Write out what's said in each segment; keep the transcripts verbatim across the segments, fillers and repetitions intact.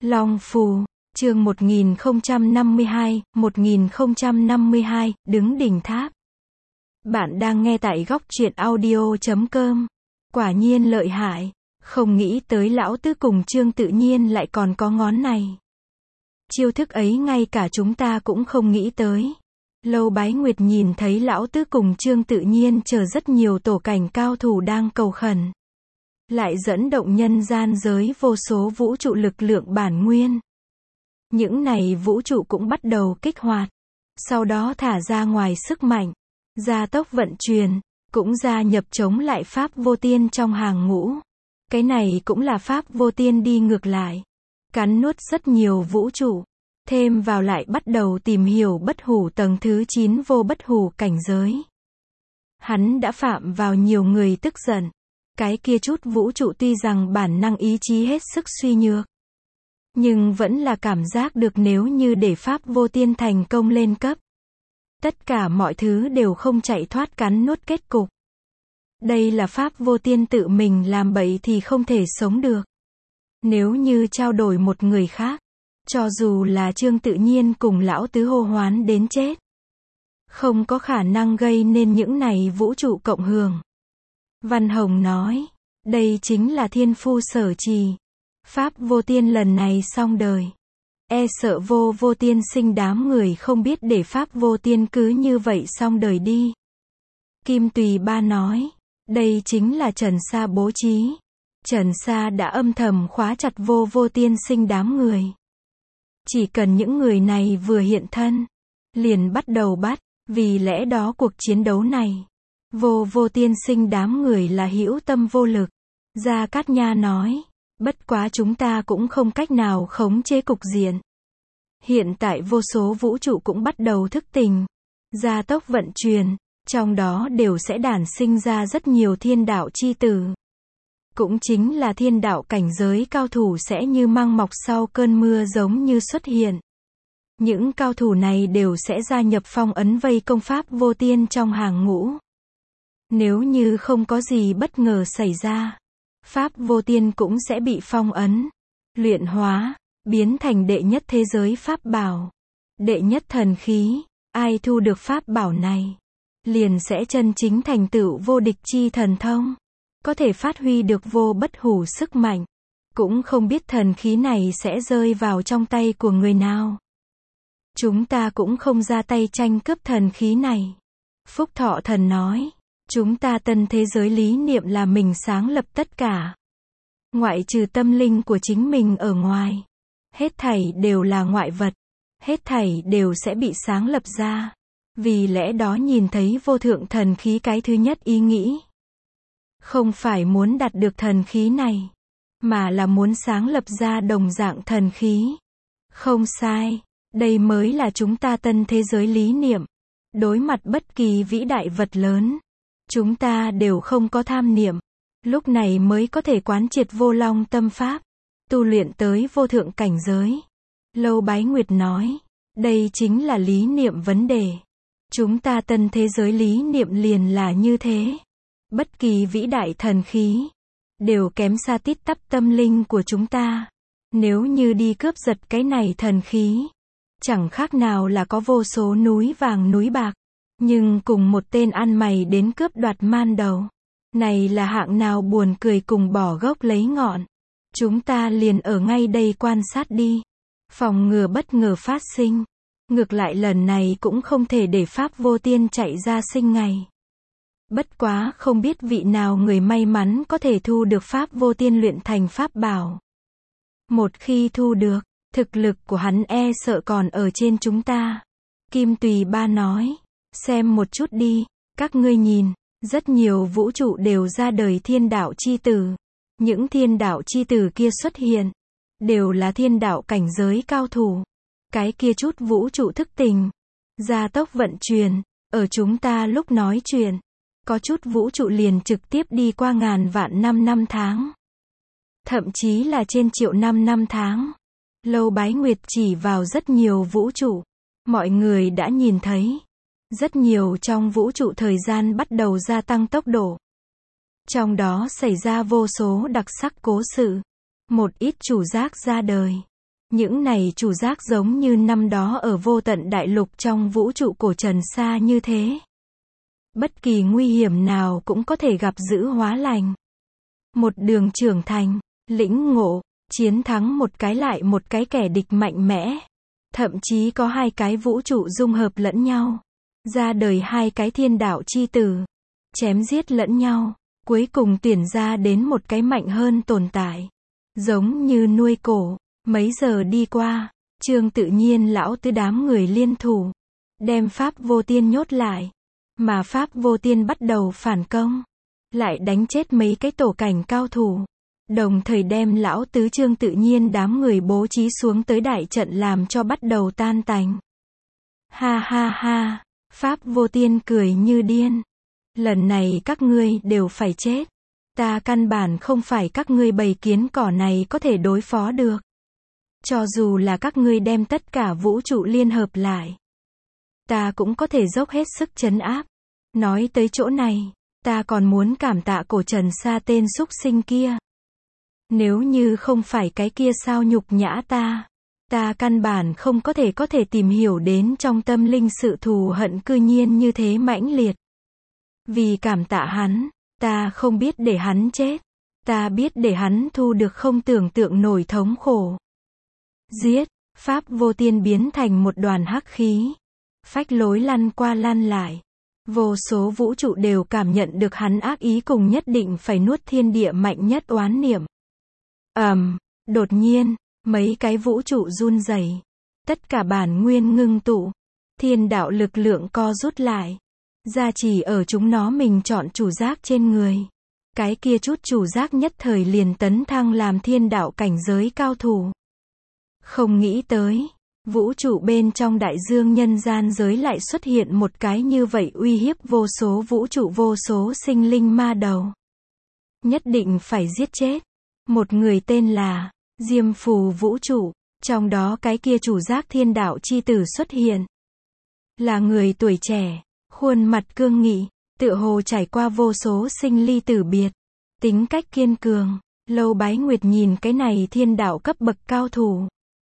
Long Phù, chương một nghìn không trăm năm mươi hai, một nghìn không trăm năm mươi hai, đứng đỉnh tháp. Bạn đang nghe tại góc truyện audio chấm com. Quả nhiên lợi hại, không nghĩ tới lão tứ cùng Trương Tự Nhiên lại còn có ngón này. Chiêu thức ấy ngay cả chúng ta cũng không nghĩ tới. Lâu Bái Nguyệt nhìn thấy lão tứ cùng Trương Tự Nhiên chờ rất nhiều tổ cảnh cao thủ đang cầu khẩn. Lại dẫn động nhân gian giới vô số vũ trụ lực lượng bản nguyên. Những này vũ trụ cũng bắt đầu kích hoạt. Sau đó thả ra ngoài sức mạnh. Gia tốc vận chuyển. Cũng gia nhập chống lại Pháp vô tiên trong hàng ngũ. Cái này cũng là Pháp vô tiên đi ngược lại. Cắn nuốt rất nhiều vũ trụ. Thêm vào lại bắt đầu tìm hiểu bất hủ tầng thứ chín vô bất hủ cảnh giới. Hắn đã phạm vào nhiều người tức giận. Cái kia chút vũ trụ tuy rằng bản năng ý chí hết sức suy nhược. Nhưng vẫn là cảm giác được nếu như để Pháp vô tiên thành công lên cấp. Tất cả mọi thứ đều không chạy thoát cắn nuốt kết cục. Đây là Pháp vô tiên tự mình làm bậy thì không thể sống được. Nếu như trao đổi một người khác, cho dù là Trương Tự Nhiên cùng lão tứ hô hoán đến chết, không có khả năng gây nên những này vũ trụ cộng hưởng. Văn Hồng nói, đây chính là thiên phu sở trì. Pháp vô tiên lần này xong đời. E sợ vô vô tiên sinh đám người không biết để Pháp vô tiên cứ như vậy xong đời đi. Kim Tùy Ba nói, đây chính là Trần Sa bố trí. Trần Sa đã âm thầm khóa chặt vô vô tiên sinh đám người. Chỉ cần những người này vừa hiện thân, liền bắt đầu bắt, vì lẽ đó cuộc chiến đấu này, vô vô tiên sinh đám người là hữu tâm vô lực. Gia Cát Nha nói, bất quá chúng ta cũng không cách nào khống chế cục diện. Hiện tại vô số vũ trụ cũng bắt đầu thức tỉnh, gia tốc vận chuyển, trong đó đều sẽ đản sinh ra rất nhiều thiên đạo chi tử. Cũng chính là thiên đạo cảnh giới cao thủ sẽ như măng mọc sau cơn mưa giống như xuất hiện. Những cao thủ này đều sẽ gia nhập phong ấn vây công Pháp vô tiên trong hàng ngũ. Nếu như không có gì bất ngờ xảy ra, Pháp vô tiên cũng sẽ bị phong ấn, luyện hóa, biến thành đệ nhất thế giới pháp bảo, đệ nhất thần khí. Ai thu được pháp bảo này, liền sẽ chân chính thành tựu vô địch chi thần thông, có thể phát huy được vô bất hủ sức mạnh. Cũng không biết thần khí này sẽ rơi vào trong tay của người nào. Chúng ta cũng không ra tay tranh cướp thần khí này. Phúc Thọ Thần nói, chúng ta tân thế giới lý niệm là mình sáng lập tất cả. Ngoại trừ tâm linh của chính mình ở ngoài. Hết thảy đều là ngoại vật. Hết thảy đều sẽ bị sáng lập ra. Vì lẽ đó nhìn thấy vô thượng thần khí cái thứ nhất ý nghĩ. Không phải muốn đạt được thần khí này, mà là muốn sáng lập ra đồng dạng thần khí. Không sai, đây mới là chúng ta tân thế giới lý niệm. Đối mặt bất kỳ vĩ đại vật lớn, chúng ta đều không có tham niệm. Lúc này mới có thể quán triệt vô long tâm pháp, tu luyện tới vô thượng cảnh giới. Lâu Bái Nguyệt nói, đây chính là lý niệm vấn đề. Chúng ta tân thế giới lý niệm liền là như thế. Bất kỳ vĩ đại thần khí, đều kém xa tít tắp tâm linh của chúng ta. Nếu như đi cướp giật cái này thần khí, chẳng khác nào là có vô số núi vàng núi bạc. Nhưng cùng một tên ăn mày đến cướp đoạt man đầu. Này là hạng nào buồn cười cùng bỏ gốc lấy ngọn. Chúng ta liền ở ngay đây quan sát đi. Phòng ngừa bất ngờ phát sinh. Ngược lại lần này cũng không thể để Pháp vô tiên chạy ra sinh ngày. Bất quá không biết vị nào người may mắn có thể thu được Pháp vô tiên luyện thành pháp bảo. Một khi thu được, thực lực của hắn e sợ còn ở trên chúng ta. Kim Tùy Ba nói, xem một chút đi, các ngươi nhìn, rất nhiều vũ trụ đều ra đời thiên đạo chi tử. Những thiên đạo chi tử kia xuất hiện, đều là thiên đạo cảnh giới cao thủ. Cái kia chút vũ trụ thức tỉnh, gia tốc vận chuyển, ở chúng ta lúc nói chuyện, có chút vũ trụ liền trực tiếp đi qua ngàn vạn năm năm tháng. Thậm chí là trên triệu năm năm tháng. Lâu Bái Nguyệt chỉ vào rất nhiều vũ trụ. Mọi người đã nhìn thấy. Rất nhiều trong vũ trụ thời gian bắt đầu gia tăng tốc độ. Trong đó xảy ra vô số đặc sắc cố sự. Một ít chủ giác ra đời. Những này chủ giác giống như năm đó ở vô tận đại lục trong vũ trụ cổ trần xa như thế. Bất kỳ nguy hiểm nào cũng có thể gặp dữ hóa lành. Một đường trưởng thành, lĩnh ngộ, chiến thắng một cái lại một cái kẻ địch mạnh mẽ. Thậm chí có hai cái vũ trụ dung hợp lẫn nhau. Ra đời hai cái thiên đạo chi tử. Chém giết lẫn nhau. Cuối cùng tuyển ra đến một cái mạnh hơn tồn tại. Giống như nuôi cổ. Mấy giờ đi qua, Trương Tự Nhiên lão tứ đám người liên thủ. Đem Pháp Vô Tiên nhốt lại. Mà Pháp Vô Tiên bắt đầu phản công. Lại đánh chết mấy cái tổ cảnh cao thủ. Đồng thời đem lão tứ Trương Tự Nhiên đám người bố trí xuống tới đại trận làm cho bắt đầu tan tành. Ha ha ha, Pháp Vô Tiên cười như điên. Lần này các ngươi đều phải chết. Ta căn bản không phải các ngươi bầy kiến cỏ này có thể đối phó được. Cho dù là các ngươi đem tất cả vũ trụ liên hợp lại. Ta cũng có thể dốc hết sức trấn áp. Nói tới chỗ này, ta còn muốn cảm tạ cổ trần sa tên súc sinh kia. Nếu như không phải cái kia sao nhục nhã ta, ta căn bản không có thể có thể tìm hiểu đến trong tâm linh sự thù hận cư nhiên như thế mãnh liệt. Vì cảm tạ hắn, ta không biết để hắn chết, ta biết để hắn thu được không tưởng tượng nổi thống khổ. Giết, Pháp Vô Tiên biến thành một đoàn hắc khí, phách lối lăn qua lăn lại. Vô số vũ trụ đều cảm nhận được hắn ác ý cùng nhất định phải nuốt thiên địa mạnh nhất oán niệm. Ầm, um, đột nhiên, mấy cái vũ trụ run rẩy, tất cả bản nguyên ngưng tụ, thiên đạo lực lượng co rút lại, gia trì ở chúng nó mình chọn chủ giác trên người. Cái kia chút chủ giác nhất thời liền tấn thăng làm thiên đạo cảnh giới cao thủ. Không nghĩ tới, vũ trụ bên trong đại dương nhân gian giới lại xuất hiện một cái như vậy uy hiếp vô số vũ trụ vô số sinh linh ma đầu. Nhất định phải giết chết. Một người tên là Diêm Phù vũ trụ, trong đó cái kia chủ giác thiên đạo chi tử xuất hiện. Là người tuổi trẻ, khuôn mặt cương nghị, tựa hồ trải qua vô số sinh ly tử biệt, tính cách kiên cường. Lâu Bái Nguyệt nhìn cái này thiên đạo cấp bậc cao thủ,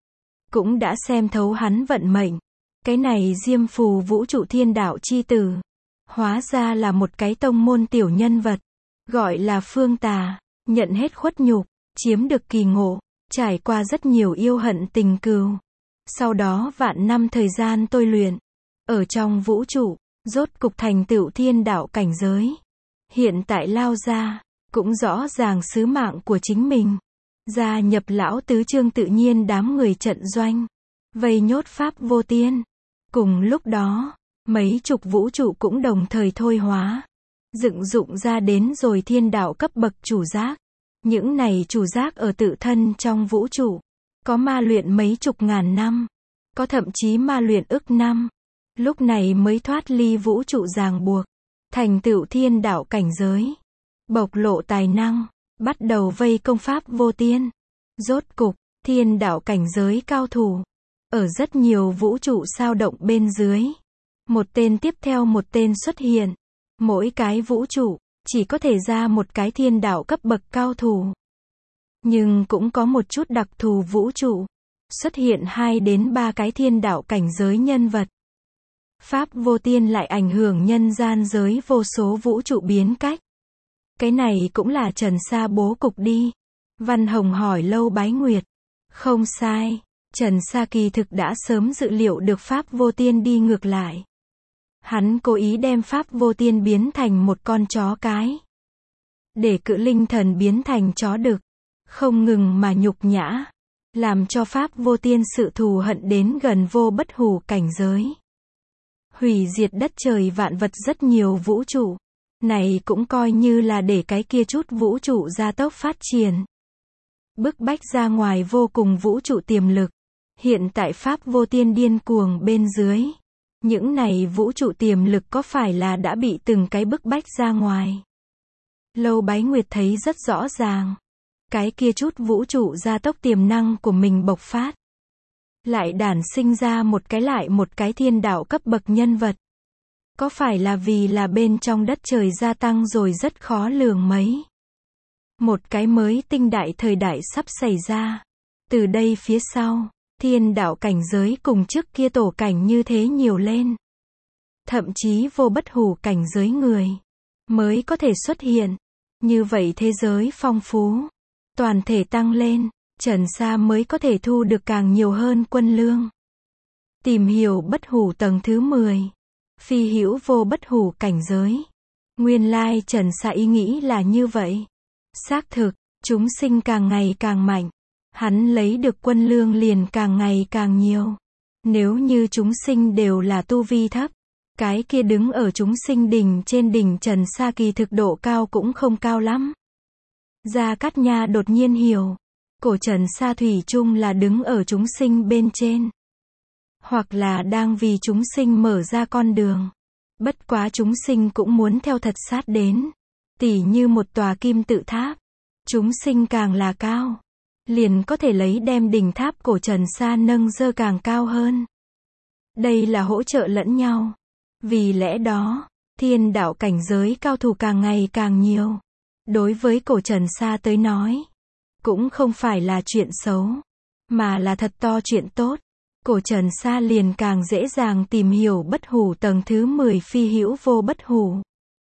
cũng đã xem thấu hắn vận mệnh. Cái này Diêm Phù vũ trụ thiên đạo chi tử, hóa ra là một cái tông môn tiểu nhân vật, gọi là Phương Tà, nhận hết khuất nhục, chiếm được kỳ ngộ, trải qua rất nhiều yêu hận tình cừu. Sau đó vạn năm thời gian tôi luyện, ở trong vũ trụ, rốt cục thành tựu thiên đạo cảnh giới. Hiện tại lao ra, cũng rõ ràng sứ mạng của chính mình. Gia nhập lão tứ Trương Tự Nhiên đám người trận doanh, vây nhốt Pháp Vô Tiên. Cùng lúc đó, mấy chục vũ trụ cũng đồng thời thôi hóa, dựng dụng ra đến rồi thiên đạo cấp bậc chủ giác. Những này chủ giác ở tự thân trong vũ trụ, có ma luyện mấy chục ngàn năm, có thậm chí ma luyện ức năm. Lúc này mới thoát ly vũ trụ ràng buộc, thành tựu thiên đạo cảnh giới, bộc lộ tài năng, bắt đầu vây công Pháp Vô Tiên. Rốt cục, thiên đạo cảnh giới cao thủ, ở rất nhiều vũ trụ sao động bên dưới, một tên tiếp theo một tên xuất hiện. Mỗi cái vũ trụ, chỉ có thể ra một cái thiên đạo cấp bậc cao thủ. Nhưng cũng có một chút đặc thù vũ trụ, xuất hiện hai đến ba cái thiên đạo cảnh giới nhân vật. Pháp Vô Tiên lại ảnh hưởng nhân gian giới vô số vũ trụ biến cách. Cái này cũng là Trần Sa bố cục đi. Văn Hồng hỏi Lâu Bái Nguyệt. Không sai, Trần Sa kỳ thực đã sớm dự liệu được Pháp Vô Tiên đi ngược lại. Hắn cố ý đem Pháp Vô Tiên biến thành một con chó cái, để Cự Linh Thần biến thành chó đực, không ngừng mà nhục nhã, làm cho Pháp Vô Tiên sự thù hận đến gần vô bất hủ cảnh giới. Hủy diệt đất trời vạn vật rất nhiều vũ trụ. Này cũng coi như là để cái kia chút vũ trụ gia tốc phát triển. Bức bách ra ngoài vô cùng vũ trụ tiềm lực. Hiện tại Pháp Vô Tiên điên cuồng bên dưới. Những này vũ trụ tiềm lực có phải là đã bị từng cái bức bách ra ngoài? Lâu Bái Nguyệt thấy rất rõ ràng. Cái kia chút vũ trụ gia tốc tiềm năng của mình bộc phát. Lại đản sinh ra một cái lại một cái thiên đạo cấp bậc nhân vật. Có phải là vì là bên trong đất trời gia tăng rồi rất khó lường mấy. Một cái mới tinh đại thời đại sắp xảy ra. Từ đây phía sau, thiên đạo cảnh giới cùng trước kia tổ cảnh như thế nhiều lên. Thậm chí vô bất hủ cảnh giới người mới có thể xuất hiện. Như vậy thế giới phong phú, toàn thể tăng lên, Trần Sa mới có thể thu được càng nhiều hơn quân lương. Tìm hiểu bất hủ tầng thứ mười, phi hữu vô bất hủ cảnh giới. Nguyên lai Trần Sa ý nghĩ là như vậy. Xác thực, chúng sinh càng ngày càng mạnh, hắn lấy được quân lương liền càng ngày càng nhiều. Nếu như chúng sinh đều là tu vi thấp, cái kia đứng ở chúng sinh đỉnh trên đỉnh Trần Sa kỳ thực độ cao cũng không cao lắm. Gia Cát Nha đột nhiên hiểu, cổ Trần Sa thủy chung là đứng ở chúng sinh bên trên, hoặc là đang vì chúng sinh mở ra con đường. Bất quá chúng sinh cũng muốn theo thật sát đến, tỉ như một tòa kim tự tháp, chúng sinh càng là cao, liền có thể lấy đem đỉnh tháp cổ Trần Sa nâng dơ càng cao hơn. Đây là hỗ trợ lẫn nhau. Vì lẽ đó, thiên đạo cảnh giới cao thủ càng ngày càng nhiều. Đối với cổ Trần Sa tới nói, cũng không phải là chuyện xấu, mà là thật to chuyện tốt. Cổ Trần Sa liền càng dễ dàng tìm hiểu bất hủ tầng thứ mười phi hữu vô bất hủ.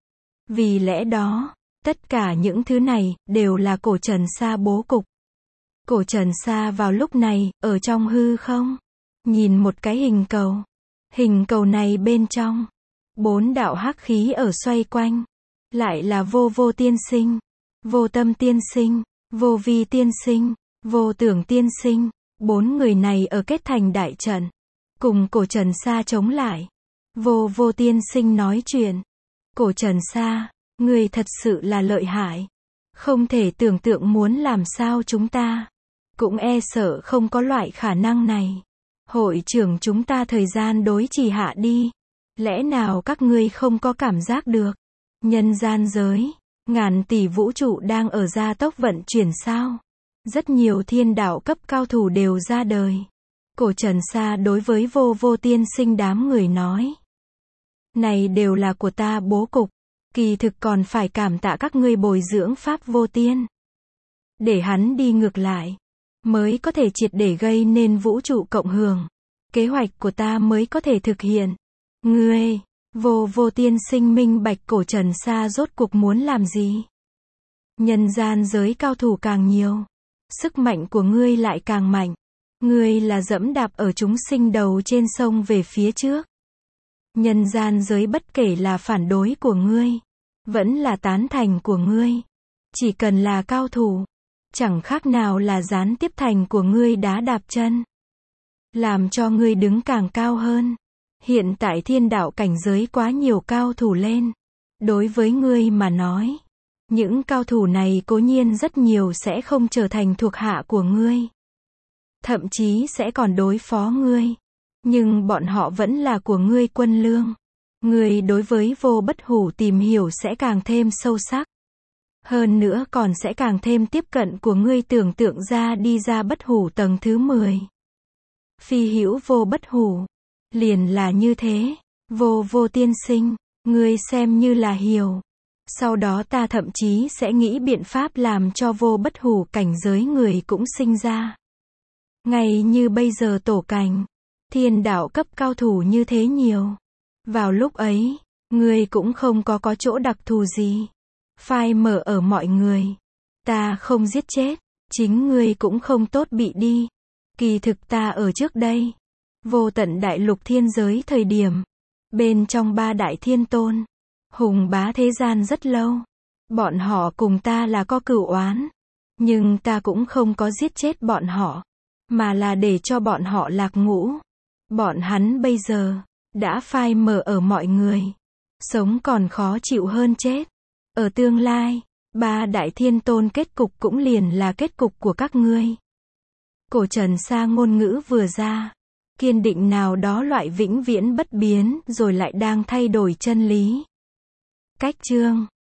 Vì lẽ đó, tất cả những thứ này, đều là cổ Trần Sa bố cục. Cổ Trần Sa vào lúc này, ở trong hư không, nhìn một cái hình cầu. Hình cầu này bên trong, bốn đạo hắc khí ở xoay quanh. Lại là vô vô tiên sinh, vô tâm tiên sinh, vô vi tiên sinh, vô tưởng tiên sinh. Bốn người này ở kết thành đại trận, cùng cổ Trần Sa chống lại. Vô vô tiên sinh nói chuyện. Cổ Trần Sa, người thật sự là lợi hại. Không thể tưởng tượng muốn làm sao chúng ta. Cũng e sợ không có loại khả năng này. Hội trưởng chúng ta thời gian đối trì hạ đi. Lẽ nào các ngươi không có cảm giác được? Nhân gian giới, ngàn tỷ vũ trụ đang ở gia tốc vận chuyển sao? Rất nhiều thiên đạo cấp cao thủ đều ra đời. Cổ Trần Sa đối với vô vô tiên sinh đám người nói. Này đều là của ta bố cục. Kỳ thực còn phải cảm tạ các ngươi bồi dưỡng pháp vô tiên. Để hắn đi ngược lại, mới có thể triệt để gây nên vũ trụ cộng hưởng. Kế hoạch của ta mới có thể thực hiện. Ngươi, vô vô tiên sinh minh bạch cổ Trần Sa rốt cuộc muốn làm gì? Nhân gian giới cao thủ càng nhiều, sức mạnh của ngươi lại càng mạnh. Ngươi là dẫm đạp ở chúng sinh đầu trên sông về phía trước. Nhân gian giới bất kể là phản đối của ngươi, vẫn là tán thành của ngươi, chỉ cần là cao thủ, chẳng khác nào là gián tiếp thành của ngươi đá đạp chân, làm cho ngươi đứng càng cao hơn. Hiện tại thiên đạo cảnh giới quá nhiều cao thủ lên. Đối với ngươi mà nói, những cao thủ này cố nhiên rất nhiều sẽ không trở thành thuộc hạ của ngươi. Thậm chí sẽ còn đối phó ngươi. Nhưng bọn họ vẫn là của ngươi quân lương. Ngươi đối với vô bất hủ tìm hiểu sẽ càng thêm sâu sắc. Hơn nữa còn sẽ càng thêm tiếp cận của ngươi tưởng tượng ra đi ra bất hủ tầng thứ mười. Phi hữu vô bất hủ. Liền là như thế. Vô vô tiên sinh, ngươi xem như là hiểu. Sau đó ta thậm chí sẽ nghĩ biện pháp làm cho vô bất hủ cảnh giới người cũng sinh ra. Ngay như bây giờ tổ cảnh, thiên đạo cấp cao thủ như thế nhiều. Vào lúc ấy, ngươi cũng không có có chỗ đặc thù gì. Phai mở ở mọi người. Ta không giết chết, chính ngươi cũng không tốt bị đi. Kỳ thực ta ở trước đây, vô tận đại lục thiên giới thời điểm, bên trong ba đại thiên tôn, hùng bá thế gian rất lâu. Bọn họ cùng ta là có cửu oán, nhưng ta cũng không có giết chết bọn họ, mà là để cho bọn họ lạc ngũ. Bọn hắn bây giờ đã phai mở ở mọi người, sống còn khó chịu hơn chết. Ở tương lai, ba đại thiên tôn kết cục cũng liền là kết cục của các ngươi. Cổ Trần Sa ngôn ngữ vừa ra, kiên định nào đó loại vĩnh viễn bất biến rồi lại đang thay đổi chân lý. Cách chương